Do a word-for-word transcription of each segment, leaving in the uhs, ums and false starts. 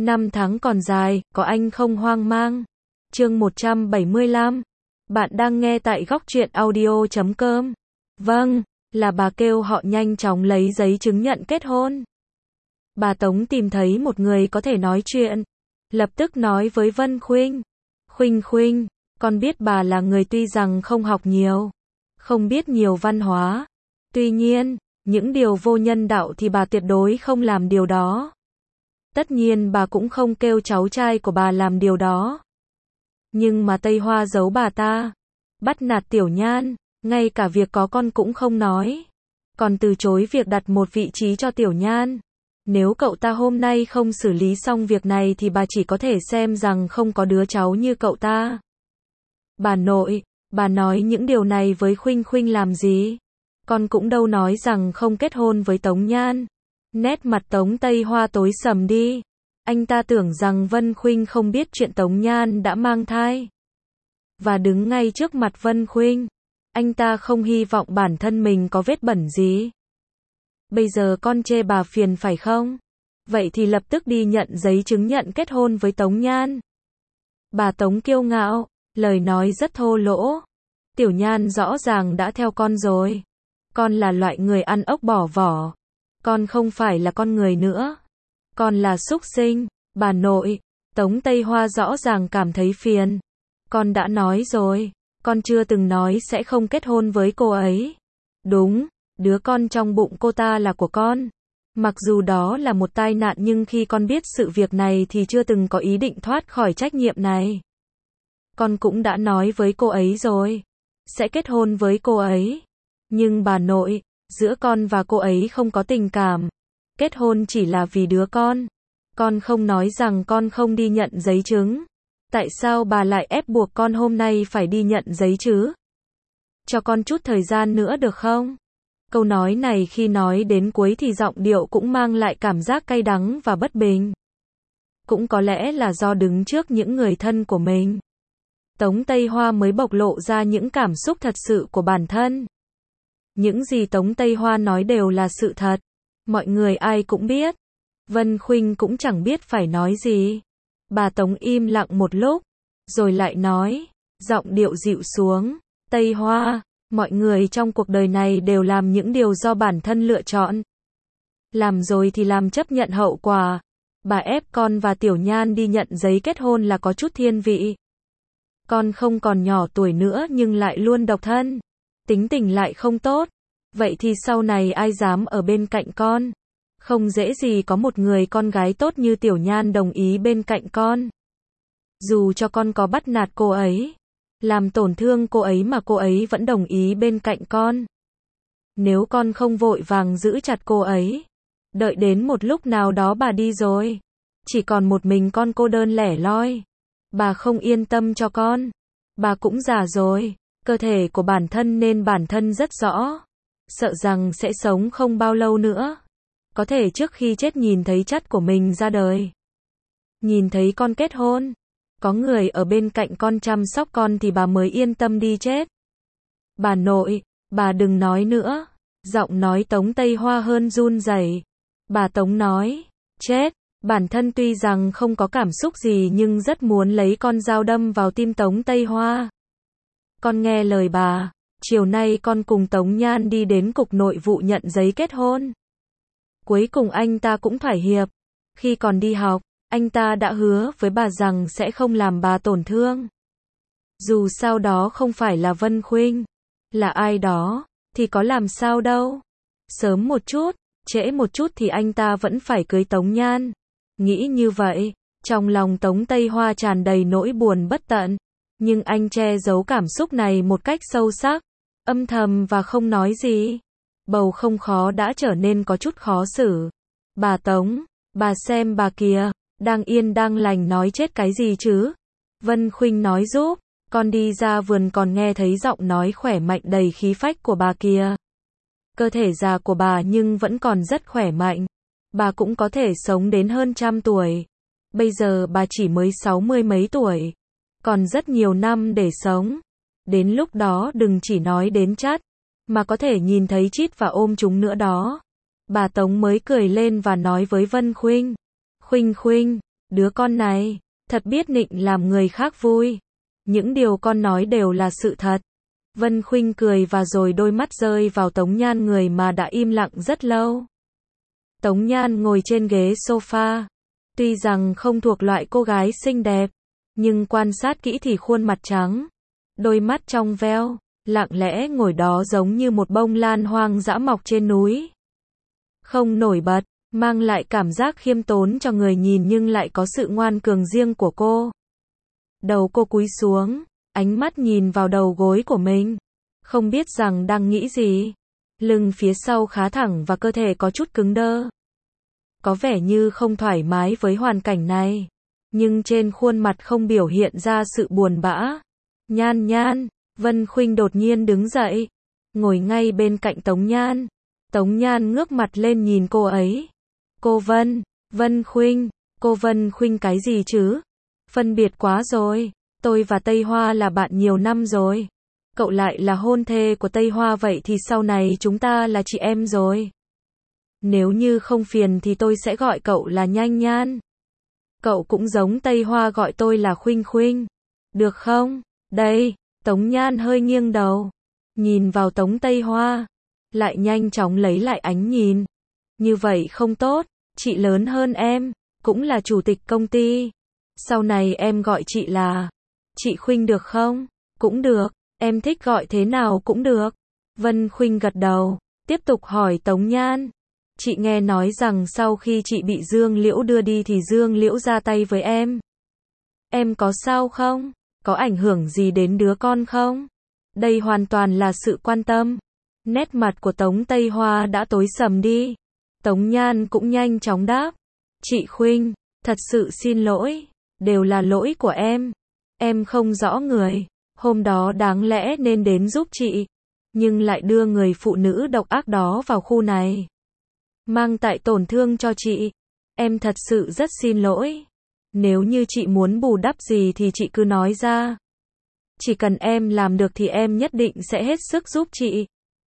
Năm tháng còn dài, có anh không hoang mang. Chương một trăm bảy mươi lăm. Bạn đang nghe tại góc truyện audio chấm com. Vâng, là bà kêu họ nhanh chóng lấy giấy chứng nhận kết hôn. Bà Tống tìm thấy một người có thể nói chuyện. Lập tức nói với Vân Khuynh. Khuynh Khuynh, con biết bà là người tuy rằng không học nhiều, không biết nhiều văn hóa. Tuy nhiên, những điều vô nhân đạo thì bà tuyệt đối không làm điều đó. Tất nhiên bà cũng không kêu cháu trai của bà làm điều đó. Nhưng mà Tây Hoa giấu bà ta, bắt nạt Tiểu Nhan, ngay cả việc có con cũng không nói. Còn từ chối việc đặt một vị trí cho Tiểu Nhan. Nếu cậu ta hôm nay không xử lý xong việc này thì bà chỉ có thể xem rằng không có đứa cháu như cậu ta. Bà nội, bà nói những điều này với Khuynh Khuynh làm gì? Con cũng đâu nói rằng không kết hôn với Tống Nhan. Nét mặt Tống Tây Hoa tối sầm đi. Anh ta tưởng rằng Vân Khuynh không biết chuyện Tống Nhan đã mang thai. Và đứng ngay trước mặt Vân Khuynh. Anh ta không hy vọng bản thân mình có vết bẩn gì. Bây giờ con chê bà phiền phải không? Vậy thì lập tức đi nhận giấy chứng nhận kết hôn với Tống Nhan. Bà Tống kiêu ngạo, lời nói rất thô lỗ. Tiểu Nhan rõ ràng đã theo con rồi. Con là loại người ăn ốc bỏ vỏ. Con không phải là con người nữa. Con là súc sinh. Bà nội, Tống Tây Hoa rõ ràng cảm thấy phiền. Con đã nói rồi, con chưa từng nói sẽ không kết hôn với cô ấy. Đúng, đứa con trong bụng cô ta là của con. Mặc dù đó là một tai nạn nhưng khi con biết sự việc này thì chưa từng có ý định thoát khỏi trách nhiệm này. Con cũng đã nói với cô ấy rồi, sẽ kết hôn với cô ấy. Nhưng bà nội, giữa con và cô ấy không có tình cảm. Kết hôn chỉ là vì đứa con. Con không nói rằng con không đi nhận giấy chứng. Tại sao bà lại ép buộc con hôm nay phải đi nhận giấy chứ? Cho con chút thời gian nữa được không? Câu nói này khi nói đến cuối thì giọng điệu cũng mang lại cảm giác cay đắng và bất bình. Cũng có lẽ là do đứng trước những người thân của mình. Tống Tây Hoa mới bộc lộ ra những cảm xúc thật sự của bản thân. Những gì Tống Tây Hoa nói đều là sự thật. Mọi người ai cũng biết. Vân Khuynh cũng chẳng biết phải nói gì. Bà Tống im lặng một lúc, rồi lại nói, giọng điệu dịu xuống. Tây Hoa, mọi người trong cuộc đời này đều làm những điều do bản thân lựa chọn. Làm rồi thì làm chấp nhận hậu quả. Bà ép con và Tiểu Nhan đi nhận giấy kết hôn là có chút thiên vị. Con không còn nhỏ tuổi nữa nhưng lại luôn độc thân. Tính tình lại không tốt. Vậy thì sau này ai dám ở bên cạnh con? Không dễ gì có một người con gái tốt như Tiểu Nhan đồng ý bên cạnh con. Dù cho con có bắt nạt cô ấy, làm tổn thương cô ấy mà cô ấy vẫn đồng ý bên cạnh con. Nếu con không vội vàng giữ chặt cô ấy, đợi đến một lúc nào đó bà đi rồi, chỉ còn một mình con cô đơn lẻ loi, bà không yên tâm cho con. Bà cũng già rồi, cơ thể của bản thân nên bản thân rất rõ, sợ rằng sẽ sống không bao lâu nữa. Có thể trước khi chết nhìn thấy chất của mình ra đời, nhìn thấy con kết hôn, có người ở bên cạnh con chăm sóc con thì bà mới yên tâm đi chết. Bà nội, bà đừng nói nữa. Giọng nói Tống Tây Hoa hơn run rẩy. Bà Tống nói, chết. Bản thân tuy rằng không có cảm xúc gì nhưng rất muốn lấy con dao đâm vào tim Tống Tây Hoa. Con nghe lời bà, chiều nay con cùng Tống Nhan đi đến cục nội vụ nhận giấy kết hôn. Cuối cùng anh ta cũng thỏa hiệp. Khi còn đi học, anh ta đã hứa với bà rằng sẽ không làm bà tổn thương. Dù sao đó không phải là Vân Khuynh, là ai đó, thì có làm sao đâu. Sớm một chút, trễ một chút thì anh ta vẫn phải cưới Tống Nhan. Nghĩ như vậy, trong lòng Tống Tây Hoa tràn đầy nỗi buồn bất tận. Nhưng anh che giấu cảm xúc này một cách sâu sắc, âm thầm và không nói gì. Bầu không khó đã trở nên có chút khó xử. Bà Tống, bà xem bà kìa, đang yên đang lành nói chết cái gì chứ? Vân Khuynh nói giúp, con đi ra vườn còn nghe thấy giọng nói khỏe mạnh đầy khí phách của bà kìa. Cơ thể già của bà nhưng vẫn còn rất khỏe mạnh. Bà cũng có thể sống đến hơn trăm tuổi. Bây giờ bà chỉ mới sáu mươi mấy tuổi. Còn rất nhiều năm để sống. Đến lúc đó đừng chỉ nói đến chất, mà có thể nhìn thấy chít và ôm chúng nữa đó. Bà Tống mới cười lên và nói với Vân Khuynh. Khuynh Khuynh, Đứa con này, thật biết nịnh làm người khác vui. Những điều con nói đều là sự thật. Vân Khuynh cười và rồi đôi mắt rơi vào Tống Nhan, người mà đã im lặng rất lâu. Tống Nhan ngồi trên ghế sofa. Tuy rằng không thuộc loại cô gái xinh đẹp, nhưng quan sát kỹ thì khuôn mặt trắng, đôi mắt trong veo, lặng lẽ ngồi đó giống như một bông lan hoang dã mọc trên núi. Không nổi bật, mang lại cảm giác khiêm tốn cho người nhìn nhưng lại có sự ngoan cường riêng của cô. Đầu cô cúi xuống, ánh mắt nhìn vào đầu gối của mình, không biết rằng đang nghĩ gì. Lưng phía sau khá thẳng và cơ thể có chút cứng đơ. Có vẻ như không thoải mái với hoàn cảnh này, nhưng trên khuôn mặt không biểu hiện ra sự buồn bã. Nhan Nhan, Vân Khuynh đột nhiên đứng dậy, ngồi ngay bên cạnh Tống Nhan. Tống Nhan ngước mặt lên nhìn cô ấy. Cô Vân, Vân Khuynh, cô Vân Khuynh cái gì chứ? Phân biệt quá rồi, tôi và Tây Hoa là bạn nhiều năm rồi. Cậu lại là hôn thê của Tây Hoa, vậy thì sau này chúng ta là chị em rồi. Nếu như không phiền thì tôi sẽ gọi cậu là Nhan Nhan. Cậu cũng giống Tây Hoa gọi tôi là Khuynh Khuynh. Được không? Đây, Tống Nhan hơi nghiêng đầu, nhìn vào Tống Tây Hoa, lại nhanh chóng lấy lại ánh nhìn. Như vậy không tốt, chị lớn hơn em, cũng là chủ tịch công ty. Sau này em gọi chị là chị Khuynh được không? Cũng được, em thích gọi thế nào cũng được. Vân Khuynh gật đầu, tiếp tục hỏi Tống Nhan. Chị nghe nói rằng sau khi chị bị Dương Liễu đưa đi thì Dương Liễu ra tay với em. Em có sao không? Có ảnh hưởng gì đến đứa con không? Đây hoàn toàn là sự quan tâm. Nét mặt của Tống Tây Hoa đã tối sầm đi. Tống Nhan cũng nhanh chóng đáp. Chị Khuynh, thật sự xin lỗi. Đều là lỗi của em. Em không rõ người. Hôm đó đáng lẽ nên đến giúp chị, nhưng lại đưa người phụ nữ độc ác đó vào khu này, mang tại tổn thương cho chị. Em thật sự rất xin lỗi. Nếu như chị muốn bù đắp gì thì chị cứ nói ra. Chỉ cần em làm được thì em nhất định sẽ hết sức giúp chị.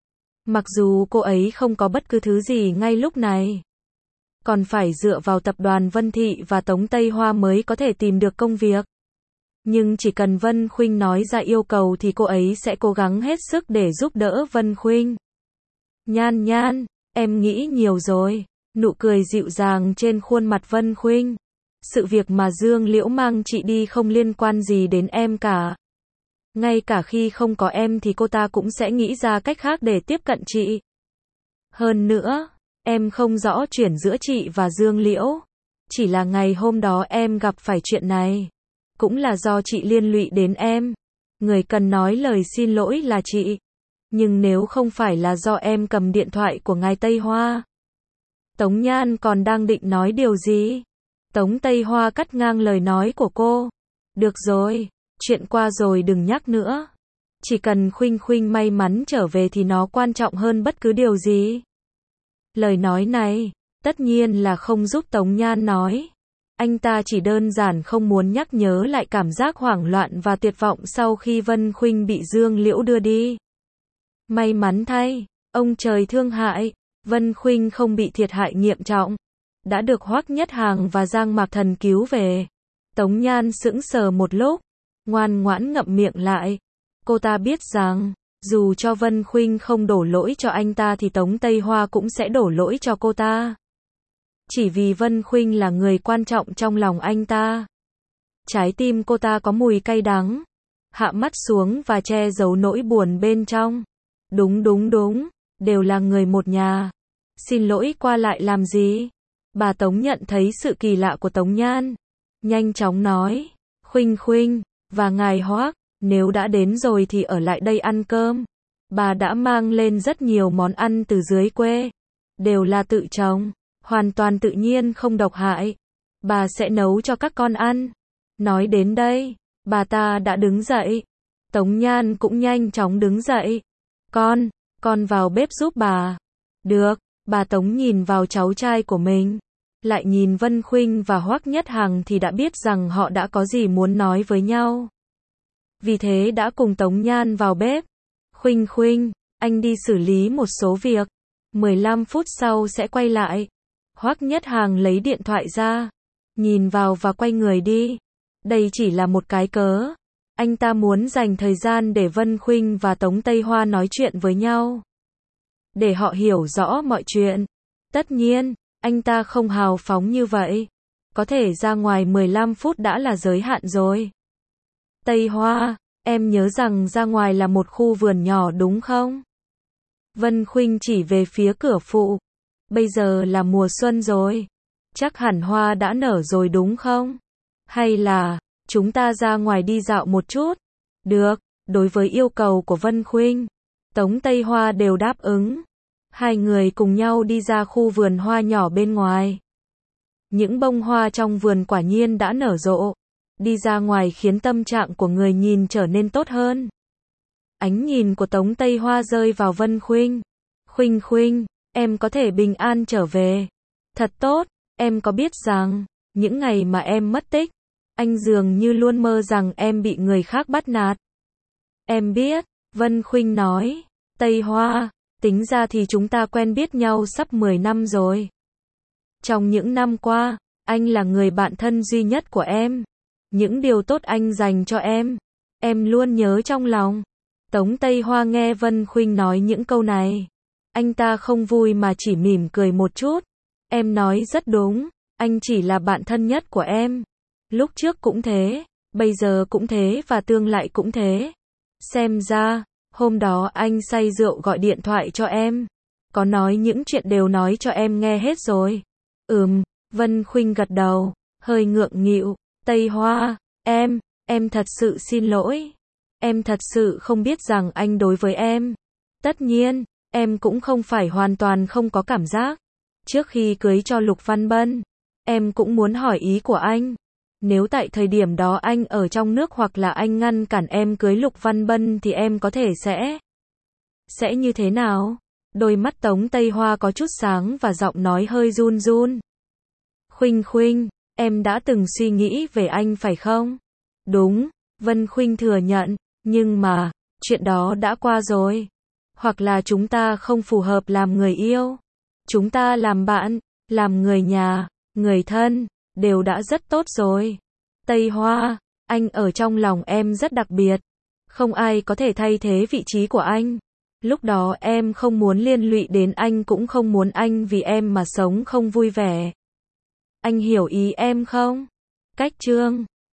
Mặc dù cô ấy không có bất cứ thứ gì ngay lúc này, còn phải dựa vào tập đoàn Vân Thị và Tống Tây Hoa mới có thể tìm được công việc. Nhưng chỉ cần Vân Khuynh nói ra yêu cầu thì cô ấy sẽ cố gắng hết sức để giúp đỡ Vân Khuynh. Nhan Nhan, em nghĩ nhiều rồi. Nụ cười dịu dàng trên khuôn mặt Vân Khuynh. Sự việc mà Dương Liễu mang chị đi không liên quan gì đến em cả. Ngay cả khi không có em thì cô ta cũng sẽ nghĩ ra cách khác để tiếp cận chị. Hơn nữa, em không rõ chuyện giữa chị và Dương Liễu. Chỉ là ngày hôm đó em gặp phải chuyện này, cũng là do chị liên lụy đến em. Người cần nói lời xin lỗi là chị. Nhưng nếu không phải là do em cầm điện thoại của ngài Tây Hoa. Tống Nhan còn đang định nói điều gì? Tống Tây Hoa cắt ngang lời nói của cô. Được rồi, chuyện qua rồi đừng nhắc nữa. Chỉ cần Khuynh Khuynh may mắn trở về thì nó quan trọng hơn bất cứ điều gì. Lời nói này, tất nhiên là không giúp Tống Nhan nói. Anh ta chỉ đơn giản không muốn nhắc nhớ lại cảm giác hoảng loạn và tuyệt vọng sau khi Vân Khuynh bị Dương Liễu đưa đi. May mắn thay, ông trời thương hại, Vân Khuynh không bị thiệt hại nghiêm trọng, đã được Hoắc Nhất Hàng và Giang Mạc Thần cứu về. Tống Nhan sững sờ một lúc, ngoan ngoãn ngậm miệng lại. Cô ta biết rằng, dù cho Vân Khuynh không đổ lỗi cho anh ta thì Tống Tây Hoa cũng sẽ đổ lỗi cho cô ta. Chỉ vì Vân Khuynh là người quan trọng trong lòng anh ta. Trái tim cô ta có mùi cay đắng, hạ mắt xuống và che giấu nỗi buồn bên trong. Đúng đúng đúng, đều là người một nhà. Xin lỗi qua lại làm gì? Bà Tống nhận thấy sự kỳ lạ của Tống Nhan, nhanh chóng nói, Khuynh Khuynh, và ngài Hoắc, nếu đã đến rồi thì ở lại đây ăn cơm. Bà đã mang lên rất nhiều món ăn từ dưới quê, đều là tự trồng, hoàn toàn tự nhiên không độc hại. Bà sẽ nấu cho các con ăn. Nói đến đây, bà ta đã đứng dậy. Tống Nhan cũng nhanh chóng đứng dậy. Con, con vào bếp giúp bà. Được, bà Tống nhìn vào cháu trai của mình, lại nhìn Vân Khuynh và Hoắc Nhất Hằng thì đã biết rằng họ đã có gì muốn nói với nhau. Vì thế đã cùng Tống Nhan vào bếp. Khuynh Khuynh, anh đi xử lý một số việc, mười lăm phút sau sẽ quay lại. Hoắc Nhất Hằng lấy điện thoại ra, nhìn vào và quay người đi. Đây chỉ là một cái cớ. Anh ta muốn dành thời gian để Vân Khuynh và Tống Tây Hoa nói chuyện với nhau. Để họ hiểu rõ mọi chuyện. Tất nhiên, anh ta không hào phóng như vậy. Có thể ra ngoài mười lăm phút đã là giới hạn rồi. Tây Hoa, em nhớ rằng ra ngoài là một khu vườn nhỏ đúng không? Vân Khuynh chỉ về phía cửa phụ. Bây giờ là mùa xuân rồi. Chắc hẳn hoa đã nở rồi đúng không? Hay là, chúng ta ra ngoài đi dạo một chút? Được, đối với yêu cầu của Vân Khuynh, Tống Tây Hoa đều đáp ứng. Hai người cùng nhau đi ra khu vườn hoa nhỏ bên ngoài. Những bông hoa trong vườn quả nhiên đã nở rộ. Đi ra ngoài khiến tâm trạng của người nhìn trở nên tốt hơn. Ánh nhìn của Tống Tây Hoa rơi vào Vân Khuynh. Khuynh Khuynh, em có thể bình an trở về. Thật tốt, em có biết rằng, những ngày mà em mất tích, anh dường như luôn mơ rằng em bị người khác bắt nạt. Em biết, Vân Khuynh nói. Tây Hoa, tính ra thì chúng ta quen biết nhau sắp mười năm rồi. Trong những năm qua, anh là người bạn thân duy nhất của em. Những điều tốt anh dành cho em, em luôn nhớ trong lòng. Tống Tây Hoa nghe Vân Khuynh nói những câu này. Anh ta không vui mà chỉ mỉm cười một chút. Em nói rất đúng, anh chỉ là bạn thân nhất của em. Lúc trước cũng thế, bây giờ cũng thế và tương lai cũng thế. Xem ra, hôm đó anh say rượu gọi điện thoại cho em. Có nói những chuyện đều nói cho em nghe hết rồi. Ừm, Vân Khuynh gật đầu, hơi ngượng nghịu. Tây Hoa, em, em thật sự xin lỗi. Em thật sự không biết rằng anh đối với em. Tất nhiên, em cũng không phải hoàn toàn không có cảm giác. Trước khi cưới cho Lục Văn Bân, em cũng muốn hỏi ý của anh. Nếu tại thời điểm đó anh ở trong nước hoặc là anh ngăn cản em cưới Lục Văn Bân thì em có thể sẽ... Sẽ như thế nào? Đôi mắt Tống Tây Hoa có chút sáng và giọng nói hơi run run. Khuynh Khuynh, em đã từng suy nghĩ về anh phải không? Đúng, Vân Khuynh thừa nhận, nhưng mà, chuyện đó đã qua rồi. Hoặc là chúng ta không phù hợp làm người yêu. Chúng ta làm bạn, làm người nhà, người thân, đều đã rất tốt rồi. Tây Hoa, anh ở trong lòng em rất đặc biệt. Không ai có thể thay thế vị trí của anh. Lúc đó em không muốn liên lụy đến anh cũng không muốn anh vì em mà sống không vui vẻ. Anh hiểu ý em không? Cách chương